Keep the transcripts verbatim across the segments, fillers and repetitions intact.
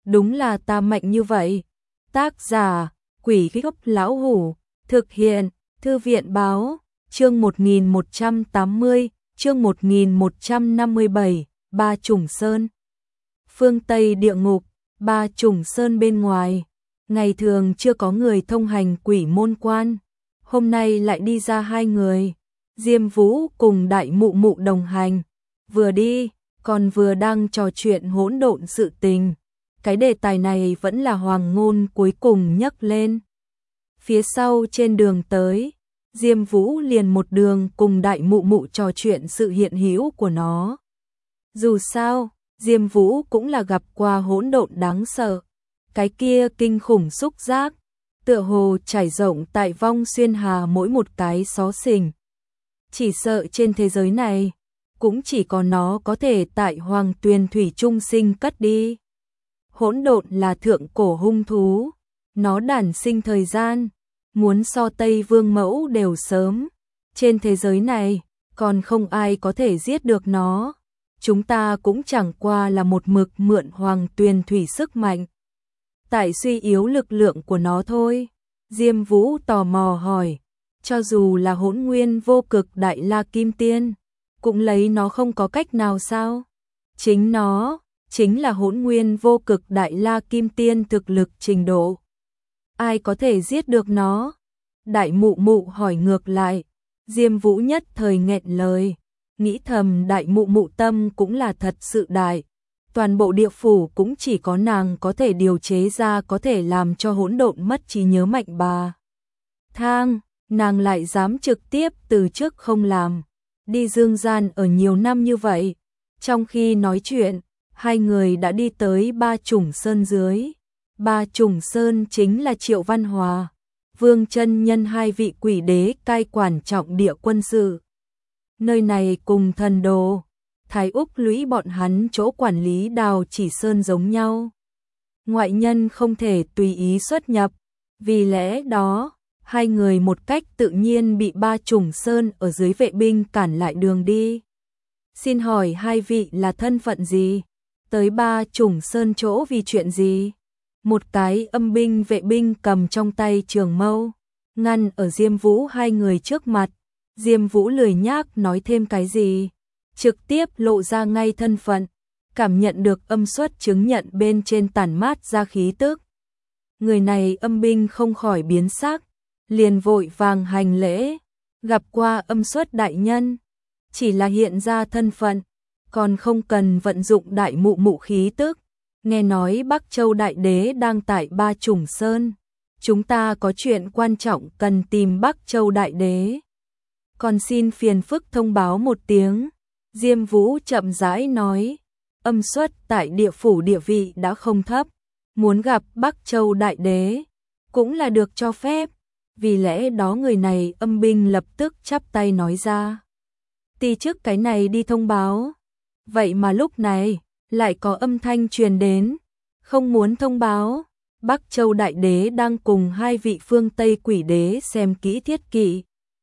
đúng là ta mạnh như vậy. Tác giả, Quỷ Gốc Lão Hủ, thực hiện, Thư viện Báo, chương một nghìn một trăm tám mươi, chương một nghìn một trăm năm mươi bảy, Ba Trùng Sơn. Phương Tây địa ngục, Ba Trùng Sơn bên ngoài, ngày thường chưa có người thông hành quỷ môn quan, hôm nay lại đi ra hai người, Diêm Vũ cùng Đại Mụ Mụ đồng hành, vừa đi, còn vừa đang trò chuyện hỗn độn sự tình. Cái đề tài này vẫn là Hoàng Ngôn cuối cùng nhắc lên. Phía sau trên đường tới, Diêm Vũ liền một đường cùng Đại Mụ Mụ trò chuyện sự hiện hữu của nó. Dù sao, Diêm Vũ cũng là gặp qua hỗn độn đáng sợ. Cái kia kinh khủng xúc giác, tựa hồ trải rộng tại vong xuyên hà mỗi một cái xó xỉnh. Chỉ sợ trên thế giới này, cũng chỉ có nó có thể tại Hoàng Tuyền Thủy Trung sinh cất đi. Hỗn độn là thượng cổ hung thú, nó đản sinh thời gian, muốn so Tây Vương Mẫu đều sớm. Trên thế giới này, còn không ai có thể giết được nó. Chúng ta cũng chẳng qua là một mực mượn Hoàng Tuyền Thủy sức mạnh. Tại suy yếu lực lượng của nó thôi. Diêm Vũ tò mò hỏi, cho dù là hỗn nguyên vô cực đại la kim tiên, cũng lấy nó không có cách nào sao? Chính nó, chính là hỗn nguyên vô cực đại la kim tiên thực lực trình độ. Ai có thể giết được nó? Đại Mụ Mụ hỏi ngược lại. Diêm Vũ nhất thời nghẹn lời, nghĩ thầm Đại Mụ Mụ tâm cũng là thật sự đại. Toàn bộ địa phủ cũng chỉ có nàng có thể điều chế ra có thể làm cho hỗn độn mất trí nhớ mạnh bà. Thang, nàng lại dám trực tiếp từ trước không làm. Đi dương gian ở nhiều năm như vậy. Trong khi nói chuyện, hai người đã đi tới Ba Trùng Sơn dưới. Ba Trùng Sơn chính là Triệu Văn Hòa, Vương Chân Nhân hai vị quỷ đế cai quản trọng địa quân sự. Nơi này cùng Thần Đồ, Thái Úc Lũy bọn hắn chỗ quản lý Đào Chỉ Sơn giống nhau. Ngoại nhân không thể tùy ý xuất nhập, vì lẽ đó, hai người một cách tự nhiên bị Ba Trùng Sơn ở dưới vệ binh cản lại đường đi. Xin hỏi hai vị là thân phận gì? Tới Ba Trùng Sơn chỗ vì chuyện gì? Một cái âm binh vệ binh cầm trong tay trường mâu, ngăn ở Diêm Vũ hai người trước mặt. Diêm Vũ lười nhác nói thêm cái gì, trực tiếp lộ ra ngay thân phận, cảm nhận được âm xuất chứng nhận bên trên tản mát ra khí tức. Người này âm binh không khỏi biến sắc, liền vội vàng hành lễ, gặp qua âm xuất đại nhân, chỉ là hiện ra thân phận, còn không cần vận dụng Đại Mụ Mụ khí tức. Nghe nói Bắc Châu Đại Đế đang tại Ba Trùng Sơn, chúng ta có chuyện quan trọng cần tìm Bắc Châu Đại Đế. Còn xin phiền phức thông báo một tiếng. Diêm Vũ chậm rãi nói, âm xuất tại địa phủ địa vị đã không thấp, muốn gặp Bắc Châu Đại Đế cũng là được cho phép. Vì lẽ đó người này âm binh lập tức chắp tay nói ra, ti trước cái này đi thông báo. Vậy mà lúc này lại có âm thanh truyền đến, không muốn thông báo. Bắc Châu Đại Đế đang cùng hai vị phương Tây quỷ đế xem kỹ thiết kỵ,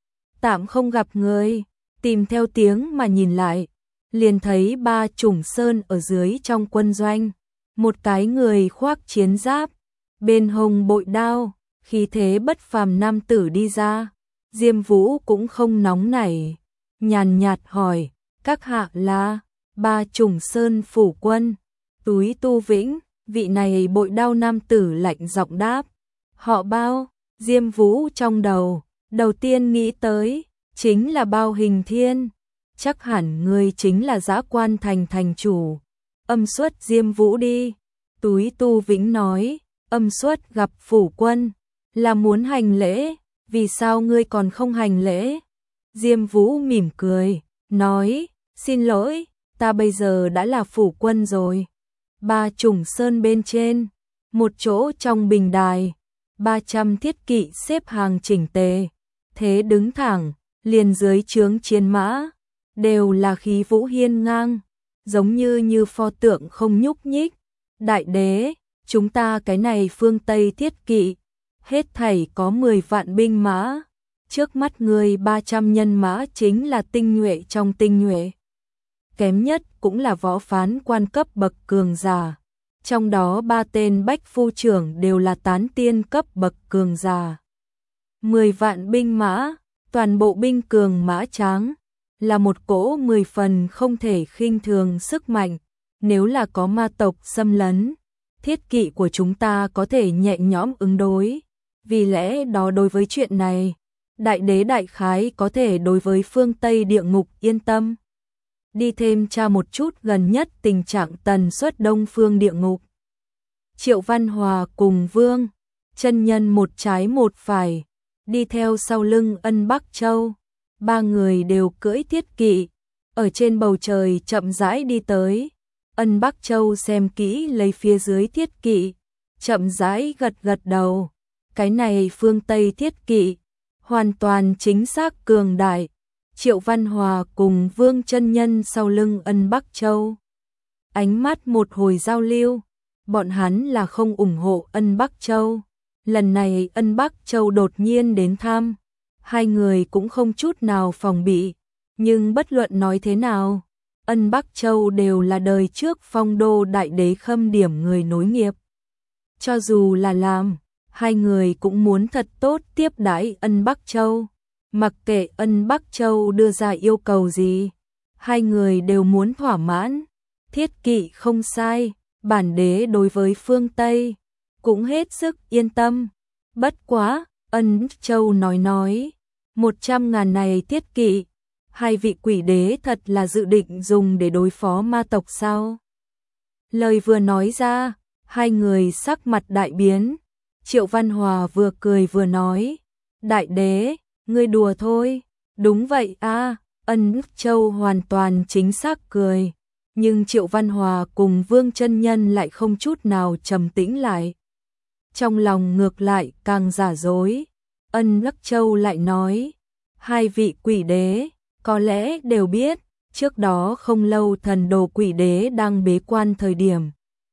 tạm không gặp người. Tìm theo tiếng mà nhìn lại, liền thấy Ba Trùng Sơn ở dưới trong quân doanh, một cái người khoác chiến giáp, bên hông bội đao, khí thế bất phàm nam tử đi ra. Diêm Vũ cũng không nóng nảy, nhàn nhạt hỏi, các hạ là? Ba Trùng Sơn phủ quân, Túi Tu Vĩnh. Vị này bội đao nam tử lạnh giọng đáp, họ Bao. Diêm Vũ trong đầu, đầu tiên nghĩ tới, chính là Bao Hình Thiên, chắc hẳn người chính là Dã Quan Thành thành chủ. Âm xuất Diêm Vũ đi. Túi Tu Vĩnh nói, âm xuất gặp phủ quân, là muốn hành lễ, vì sao ngươi còn không hành lễ? Diêm Vũ mỉm cười, nói, xin lỗi, ta bây giờ đã là phủ quân rồi. Ba Trùng Sơn bên trên, một chỗ trong bình đài, ba trăm thiết kỵ xếp hàng chỉnh tề, thế đứng thẳng, liền dưới trướng chiến mã, đều là khí vũ hiên ngang, giống như như pho tượng không nhúc nhích. Đại đế, chúng ta cái này phương Tây thiết kỵ, hết thảy có mười vạn binh mã, trước mắt người ba trăm nhân mã chính là tinh nhuệ trong tinh nhuệ. Kém nhất cũng là võ phán quan cấp bậc cường giả. trong đó ba tên bách phu trưởng đều là tán tiên cấp bậc cường giả. Mười vạn binh mã, toàn bộ binh cường mã tráng, là một cỗ mười phần không thể khinh thường sức mạnh, nếu là có ma tộc xâm lấn, thiết kỵ của chúng ta có thể nhẹ nhõm ứng đối, vì lẽ đó đối với chuyện này, đại đế đại khái có thể đối với phương Tây địa ngục yên tâm. Đi thêm tra một chút gần nhất tình trạng tần suất đông phương địa ngục. Triệu Văn Hòa cùng Vương chân nhân một trái một phải, đi theo sau lưng Ân Bắc Châu, ba người đều cưỡi thiết kỵ, ở trên bầu trời chậm rãi đi tới. Ân Bắc Châu xem kỹ lấy phía dưới thiết kỵ, chậm rãi gật gật đầu, cái này phương Tây thiết kỵ, hoàn toàn chính xác cường đại. Triệu Văn Hòa cùng Vương chân nhân sau lưng Ân Bắc Châu, ánh mắt một hồi giao lưu, bọn hắn là không ủng hộ Ân Bắc Châu. Lần này Ân Bắc Châu đột nhiên đến thăm, hai người cũng không chút nào phòng bị, nhưng bất luận nói thế nào, Ân Bắc Châu đều là đời trước phong đô đại đế khâm điểm người nối nghiệp. Cho dù là làm, hai người cũng muốn thật tốt tiếp đãi Ân Bắc Châu, mặc kệ Ân Bắc Châu đưa ra yêu cầu gì, hai người đều muốn thỏa mãn. Thiết kỵ không sai, bản đế đối với phương Tây cũng hết sức yên tâm. Bất quá, Ân Châu nói nói, một trăm ngàn này thiết kỵ, hai vị quỷ đế thật là dự định dùng để đối phó ma tộc sao? Lời vừa nói ra, hai người sắc mặt đại biến. Triệu Văn Hòa vừa cười vừa nói, đại đế, ngươi đùa thôi. Đúng vậy a. Ân Châu hoàn toàn chính xác cười, nhưng Triệu Văn Hòa cùng Vương chân nhân lại không chút nào trầm tĩnh lại. Trong lòng ngược lại càng giả dối. Ân Lắc Châu lại nói, hai vị quỷ đế có lẽ đều biết, trước đó không lâu thần đồ quỷ đế đang bế quan thời điểm,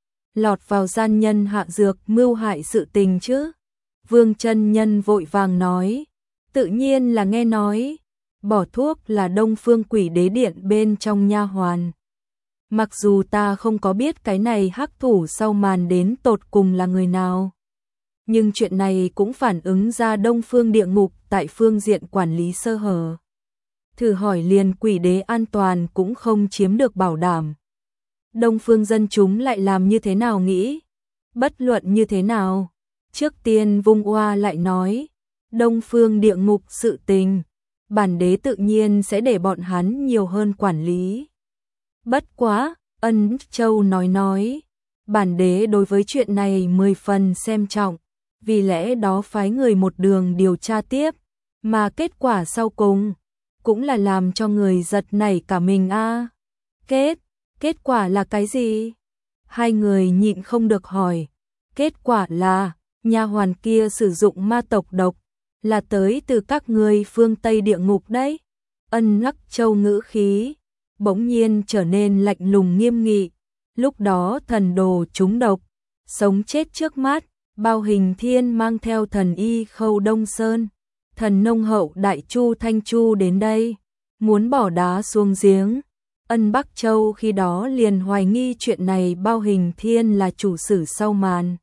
lọt vào gian nhân hạ dược mưu hại sự tình chứ. Vương chân nhân vội vàng nói, tự nhiên là nghe nói, bỏ thuốc là Đông Phương Quỷ Đế Điện bên trong nha hoàn. Mặc dù ta không có biết cái này hắc thủ sau màn đến tột cùng là người nào, nhưng chuyện này cũng phản ứng ra Đông Phương địa ngục tại phương diện quản lý sơ hở. Thử hỏi liền quỷ đế an toàn cũng không chiếm được bảo đảm, Đông Phương dân chúng lại làm như thế nào nghĩ? Bất luận như thế nào, trước tiên Vung Oa lại nói, Đông Phương địa ngục sự tình, bản đế tự nhiên sẽ để bọn hắn nhiều hơn quản lý. Bất quá, Ân Châu nói nói, bản đế đối với chuyện này mười phần xem trọng, vì lẽ đó phái người một đường điều tra tiếp, mà kết quả sau cùng cũng là làm cho người giật nảy cả mình a. À. Kết, kết quả là cái gì? Hai người nhịn không được hỏi. Kết quả là, nha hoàn kia sử dụng ma tộc độc, là tới từ các ngươi phương Tây địa ngục đấy. Ân Lắc Châu ngữ khí bỗng nhiên trở nên lạnh lùng nghiêm nghị. Lúc đó thần đồ trúng độc, sống chết trước mắt, Bao Hình Thiên mang theo thần y Khâu Đông Sơn, thần nông hậu Đại Chu Thanh Chu đến đây, muốn bỏ đá xuống giếng. Ân Bắc Châu khi đó liền hoài nghi chuyện này Bao Hình Thiên là chủ sử sau màn.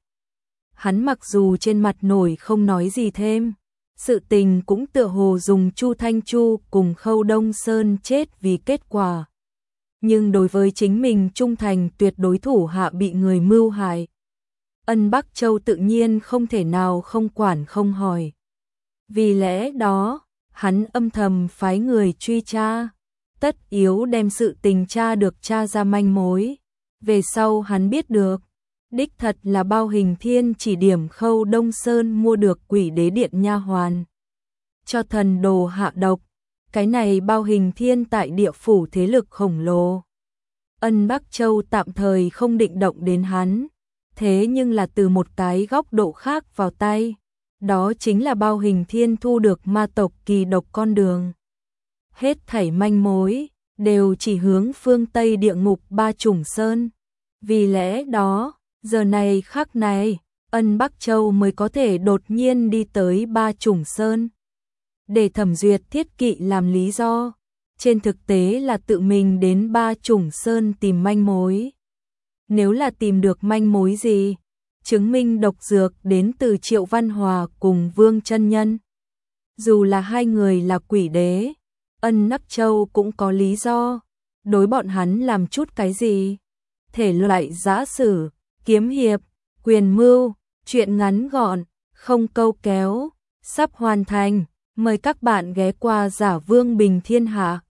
Hắn mặc dù trên mặt nổi không nói gì thêm, sự tình cũng tựa hồ dùng Chu Thanh Chu cùng Khâu Đông Sơn chết vì kết quả. Nhưng đối với chính mình trung thành tuyệt đối thủ hạ bị người mưu hại, Ân Bắc Châu tự nhiên không thể nào không quản không hỏi. Vì lẽ đó, hắn âm thầm phái người truy tra, tất yếu đem sự tình tra được tra ra manh mối. Về sau hắn biết được, đích thật là Bao Hình Thiên chỉ điểm Khâu Đông Sơn mua được Quỷ Đế Điện nha hoàn, cho thần đồ hạ độc. Cái này Bao Hình Thiên tại địa phủ thế lực khổng lồ, Ân Bắc Châu tạm thời không định động đến hắn, thế nhưng là từ một cái góc độ khác vào tay, đó chính là Bao Hình Thiên thu được ma tộc kỳ độc con đường. Hết thảy manh mối đều chỉ hướng phương Tây địa ngục Ba Chủng Sơn. Vì lẽ đó, giờ này khắc này, Ân Bắc Châu mới có thể đột nhiên đi tới Ba Chủng Sơn để thẩm duyệt thiết kỵ làm lý do. Trên thực tế là tự mình đến Ba Chủng Sơn tìm manh mối. nếu là tìm được manh mối gì, chứng minh độc dược đến từ Triệu Văn Hòa cùng Vương Chân Nhân. Dù là hai người là quỷ đế, Ân Nắc Châu cũng có lý do, đối bọn hắn làm chút cái gì. Thể loại giã sử, kiếm hiệp, quyền mưu, truyện ngắn gọn, không câu kéo, sắp hoàn thành, mời các bạn ghé qua Giả Vương Bình Thiên Hạ.